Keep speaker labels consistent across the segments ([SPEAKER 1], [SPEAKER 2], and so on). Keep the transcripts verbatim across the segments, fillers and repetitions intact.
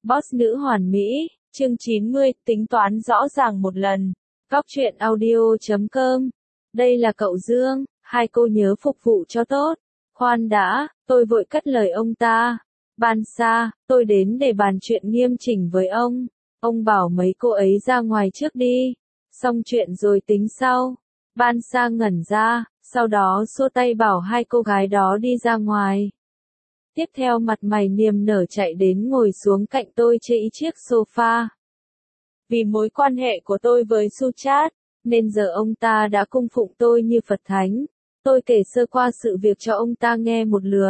[SPEAKER 1] Boss nữ hoàn mỹ, chương chín mươi, tính toán rõ ràng một lần. Góc truyện audio chấm com. Đây là cậu Dương, hai cô nhớ phục vụ cho tốt. Khoan đã, tôi vội cắt lời ông ta. Ban Sa, tôi đến để bàn chuyện nghiêm chỉnh với ông. Ông bảo mấy cô ấy ra ngoài trước đi. Xong chuyện rồi tính sau. Ban Sa ngẩn ra, sau đó xua tay bảo hai cô gái đó đi ra ngoài. Tiếp theo mặt mày niềm nở chạy đến ngồi xuống cạnh tôi trên chiếc sofa. Vì mối quan hệ của tôi với Suchat, nên giờ ông ta đã cung phụng tôi như Phật Thánh. Tôi kể sơ qua sự việc cho ông ta nghe một lượt.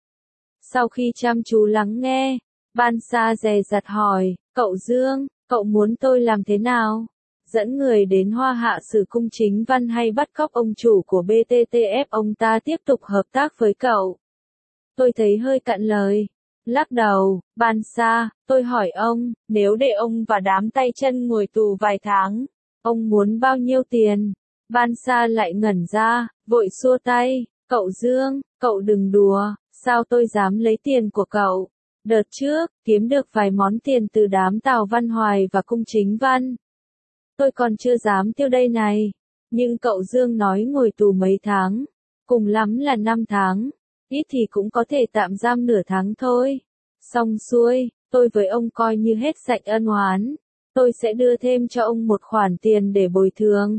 [SPEAKER 1] Sau khi chăm chú lắng nghe, Ban Sa dè dặt hỏi, cậu Dương, cậu muốn tôi làm thế nào? Dẫn người đến Hoa Hạ Sử Cung Chính Văn hay bắt cóc ông chủ của bê tê tê ép ông ta tiếp tục hợp tác với cậu? Tôi thấy hơi cạn lời. Lắc đầu, Ban Sa, tôi hỏi ông, nếu để ông và đám tay chân ngồi tù vài tháng, ông muốn bao nhiêu tiền? Ban Sa lại ngẩn ra, vội xua tay, cậu Dương, cậu đừng đùa, sao tôi dám lấy tiền của cậu? Đợt trước, kiếm được vài món tiền từ đám Tào Văn Hoài và Cung Chính Văn. Tôi còn chưa dám tiêu đây này, nhưng cậu Dương nói ngồi tù mấy tháng, cùng lắm là năm tháng. Ít thì cũng có thể tạm giam nửa tháng thôi. Xong xuôi, tôi với ông coi như hết sạch ân oán. Tôi sẽ đưa thêm cho ông một khoản tiền để bồi thường.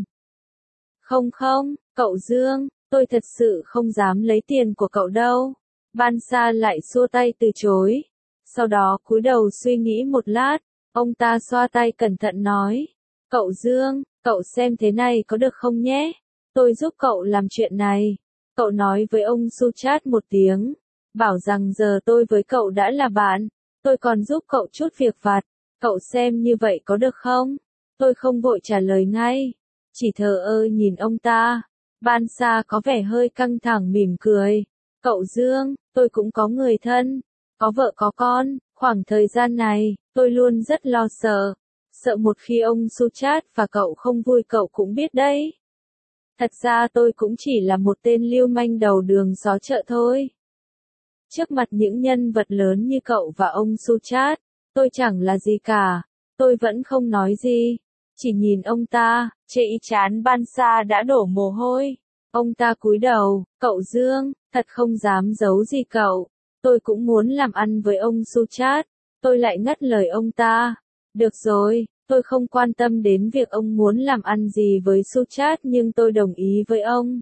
[SPEAKER 1] Không không, cậu Dương, tôi thật sự không dám lấy tiền của cậu đâu. Ban Sa lại xua tay từ chối. Sau đó cúi đầu suy nghĩ một lát, ông ta xoa tay cẩn thận nói. Cậu Dương, cậu xem thế này có được không nhé? Tôi giúp cậu làm chuyện này. Cậu nói với ông Suchat một tiếng, bảo rằng giờ tôi với cậu đã là bạn, tôi còn giúp cậu chút việc vặt, cậu xem như vậy có được không? Tôi không vội trả lời ngay, chỉ thờ ơ nhìn ông ta. Ban Sa có vẻ hơi căng thẳng mỉm cười. Cậu Dương, tôi cũng có người thân, có vợ có con, khoảng thời gian này, tôi luôn rất lo sợ, sợ một khi ông Suchat và cậu không vui cậu cũng biết đấy. Thật ra tôi cũng chỉ là một tên lưu manh đầu đường xó chợ thôi. Trước mặt những nhân vật lớn như cậu và ông Suchat, tôi chẳng là gì cả. Tôi vẫn không nói gì, chỉ nhìn ông ta, trên trán Ban Sa đã đổ mồ hôi. Ông ta cúi đầu, cậu Dương, thật không dám giấu gì cậu. Tôi cũng muốn làm ăn với ông Suchat. Tôi lại ngắt lời ông ta. Được rồi. Tôi không quan tâm đến việc ông muốn làm ăn gì với Suchat nhưng tôi đồng ý với ông.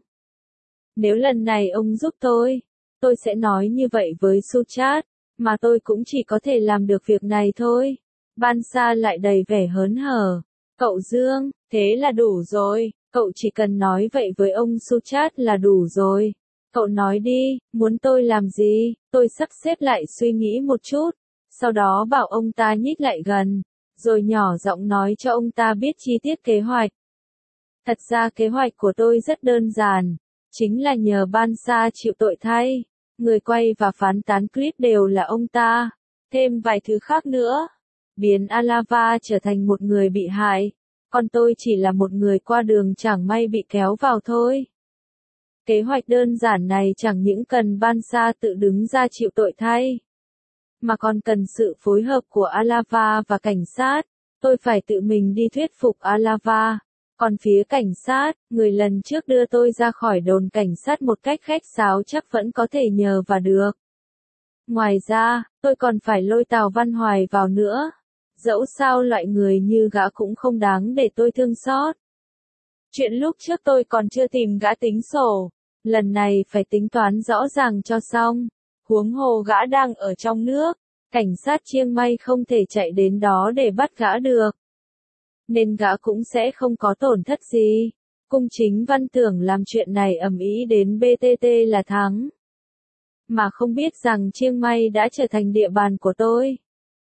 [SPEAKER 1] Nếu lần này ông giúp tôi, tôi sẽ nói như vậy với Suchat, mà tôi cũng chỉ có thể làm được việc này thôi. Ban Sa lại đầy vẻ hớn hở. Cậu Dương, thế là đủ rồi, cậu chỉ cần nói vậy với ông Suchat là đủ rồi. Cậu nói đi, muốn tôi làm gì? Tôi sắp xếp lại suy nghĩ một chút, sau đó bảo ông ta nhích lại gần. Rồi nhỏ giọng nói cho ông ta biết chi tiết kế hoạch. Thật ra kế hoạch của tôi rất đơn giản, chính là nhờ Ban Sa chịu tội thay. Người quay và phán tán clip đều là ông ta, thêm vài thứ khác nữa. Biến Alava trở thành một người bị hại, còn tôi chỉ là một người qua đường chẳng may bị kéo vào thôi. Kế hoạch đơn giản này chẳng những cần Ban Sa tự đứng ra chịu tội thay, mà còn cần sự phối hợp của Alava và cảnh sát. Tôi phải tự mình đi thuyết phục Alava. Còn phía cảnh sát, người lần trước đưa tôi ra khỏi đồn cảnh sát một cách khách sáo chắc vẫn có thể nhờ và được. Ngoài ra, tôi còn phải lôi Tào Văn Hoài vào nữa. Dẫu sao loại người như gã cũng không đáng để tôi thương xót. Chuyện lúc trước tôi còn chưa tìm gã tính sổ. Lần này phải tính toán rõ ràng cho xong. Huống hồ gã đang ở trong nước, cảnh sát Chiang Mai không thể chạy đến đó để bắt gã được. Nên gã cũng sẽ không có tổn thất gì. Cung Chính Văn tưởng làm chuyện này ầm ĩ đến bê tê tê là thắng. Mà không biết rằng Chiang Mai đã trở thành địa bàn của tôi.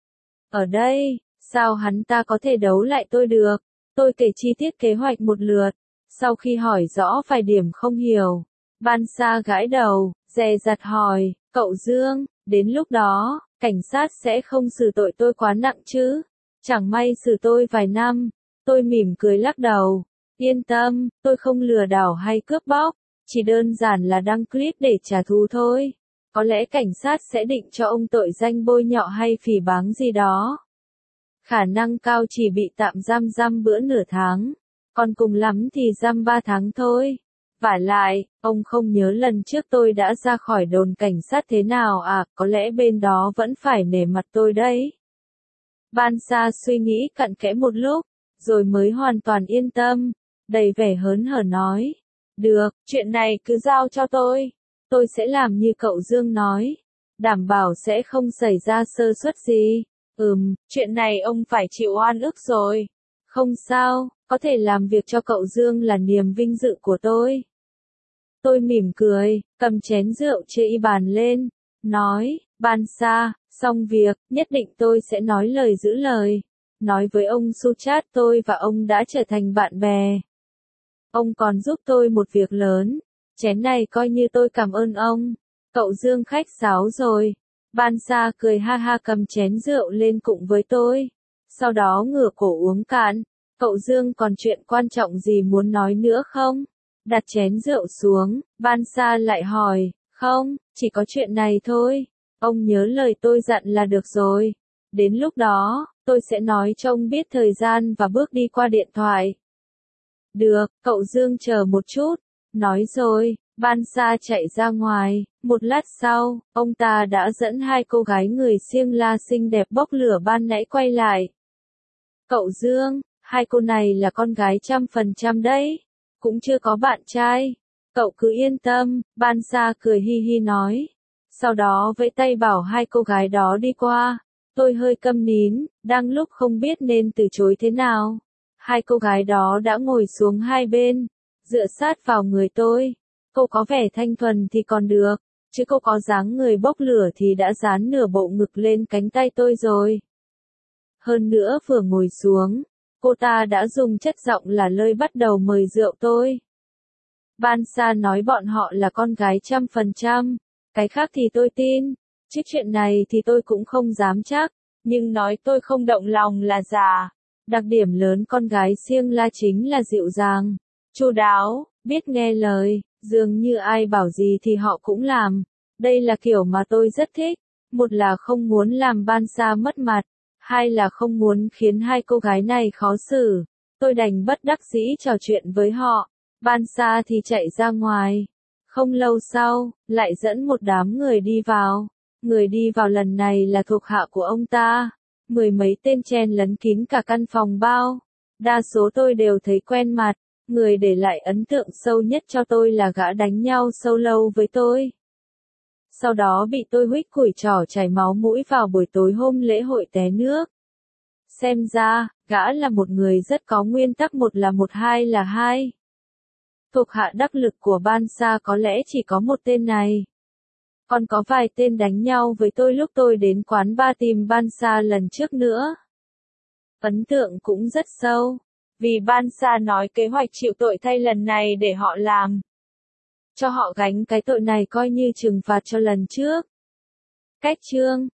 [SPEAKER 1] Ở đây, sao hắn ta có thể đấu lại tôi được? Tôi kể chi tiết kế hoạch một lượt. Sau khi hỏi rõ vài điểm không hiểu, Ban Sa gãi đầu, dè dặt hỏi, cậu Dương, đến lúc đó, cảnh sát sẽ không xử tội tôi quá nặng chứ? Chẳng may xử tôi vài năm. Tôi mỉm cười lắc đầu. Yên tâm, tôi không lừa đảo hay cướp bóc, chỉ đơn giản là đăng clip để trả thù thôi. Có lẽ cảnh sát sẽ định cho ông tội danh bôi nhọ hay phỉ báng gì đó. Khả năng cao chỉ bị tạm giam giam bữa nửa tháng, còn cùng lắm thì giam ba tháng thôi. Vả lại, ông không nhớ lần trước tôi đã ra khỏi đồn cảnh sát thế nào à, có lẽ bên đó vẫn phải nể mặt tôi đấy. Ban Sa suy nghĩ cặn kẽ một lúc, rồi mới hoàn toàn yên tâm, đầy vẻ hớn hở nói. Được, chuyện này cứ giao cho tôi. Tôi sẽ làm như cậu Dương nói. Đảm bảo sẽ không xảy ra sơ suất gì. Ừm, chuyện này ông phải chịu oan ức rồi. Không sao, có thể làm việc cho cậu Dương là niềm vinh dự của tôi. Tôi mỉm cười, cầm chén rượu trên bàn lên, nói, Ban Sa, xong việc, nhất định tôi sẽ nói lời giữ lời. Nói với ông Suchat tôi và ông đã trở thành bạn bè. Ông còn giúp tôi một việc lớn, chén này coi như tôi cảm ơn ông. Cậu Dương khách sáo rồi. Ban Sa cười ha ha cầm chén rượu lên cùng với tôi. Sau đó ngửa cổ uống cạn. Cậu Dương còn chuyện quan trọng gì muốn nói nữa không? Đặt chén rượu xuống, Ban Sa lại hỏi, không, chỉ có chuyện này thôi. Ông nhớ lời tôi dặn là được rồi. Đến lúc đó, tôi sẽ nói cho ông biết thời gian và bước đi qua điện thoại. Được, cậu Dương chờ một chút. Nói rồi, Ban Sa chạy ra ngoài. Một lát sau, ông ta đã dẫn hai cô gái người Siêng La xinh đẹp bốc lửa ban nãy quay lại. Cậu Dương, hai cô này là con gái trăm phần trăm đấy. Cũng chưa có bạn trai. Cậu cứ yên tâm, Ban Sa cười hi hi nói. Sau đó vẫy tay bảo hai cô gái đó đi qua. Tôi hơi câm nín, đang lúc không biết nên từ chối thế nào. Hai cô gái đó đã ngồi xuống hai bên, dựa sát vào người tôi. Cô có vẻ thanh thuần thì còn được, chứ cô có dáng người bốc lửa thì đã dán nửa bộ ngực lên cánh tay tôi rồi. Hơn nữa vừa ngồi xuống, cô ta đã dùng chất giọng là lơi bắt đầu mời rượu tôi. Ban Sa nói bọn họ là con gái trăm phần trăm, cái khác thì tôi tin, chứ chuyện này thì tôi cũng không dám chắc, nhưng nói tôi không động lòng là giả. Đặc điểm lớn con gái Siêng La chính là dịu dàng, chu đáo, biết nghe lời, dường như ai bảo gì thì họ cũng làm. Đây là kiểu mà tôi rất thích, một là không muốn làm Ban Sa mất mặt, hai là không muốn khiến hai cô gái này khó xử. Tôi đành bất đắc dĩ trò chuyện với họ. Ban Sa thì chạy ra ngoài. Không lâu sau, lại dẫn một đám người đi vào. Người đi vào lần này là thuộc hạ của ông ta. Mười mấy tên chen lấn kín cả căn phòng bao. Đa số tôi đều thấy quen mặt. Người để lại ấn tượng sâu nhất cho tôi là gã đánh nhau sâu lâu với tôi. Sau đó bị tôi huých củi trỏ chảy máu mũi vào buổi tối hôm lễ hội té nước. Xem ra, gã là một người rất có nguyên tắc, một là một, hai là hai. Thuộc hạ đắc lực của Ban Sa có lẽ chỉ có một tên này. Còn có vài tên đánh nhau với tôi lúc tôi đến quán bar tìm Ban Sa lần trước nữa. Ấn tượng cũng rất sâu, vì Ban Sa nói kế hoạch chịu tội thay lần này để họ làm. Cho họ gánh cái tội này coi như trừng phạt cho lần trước. Cách chương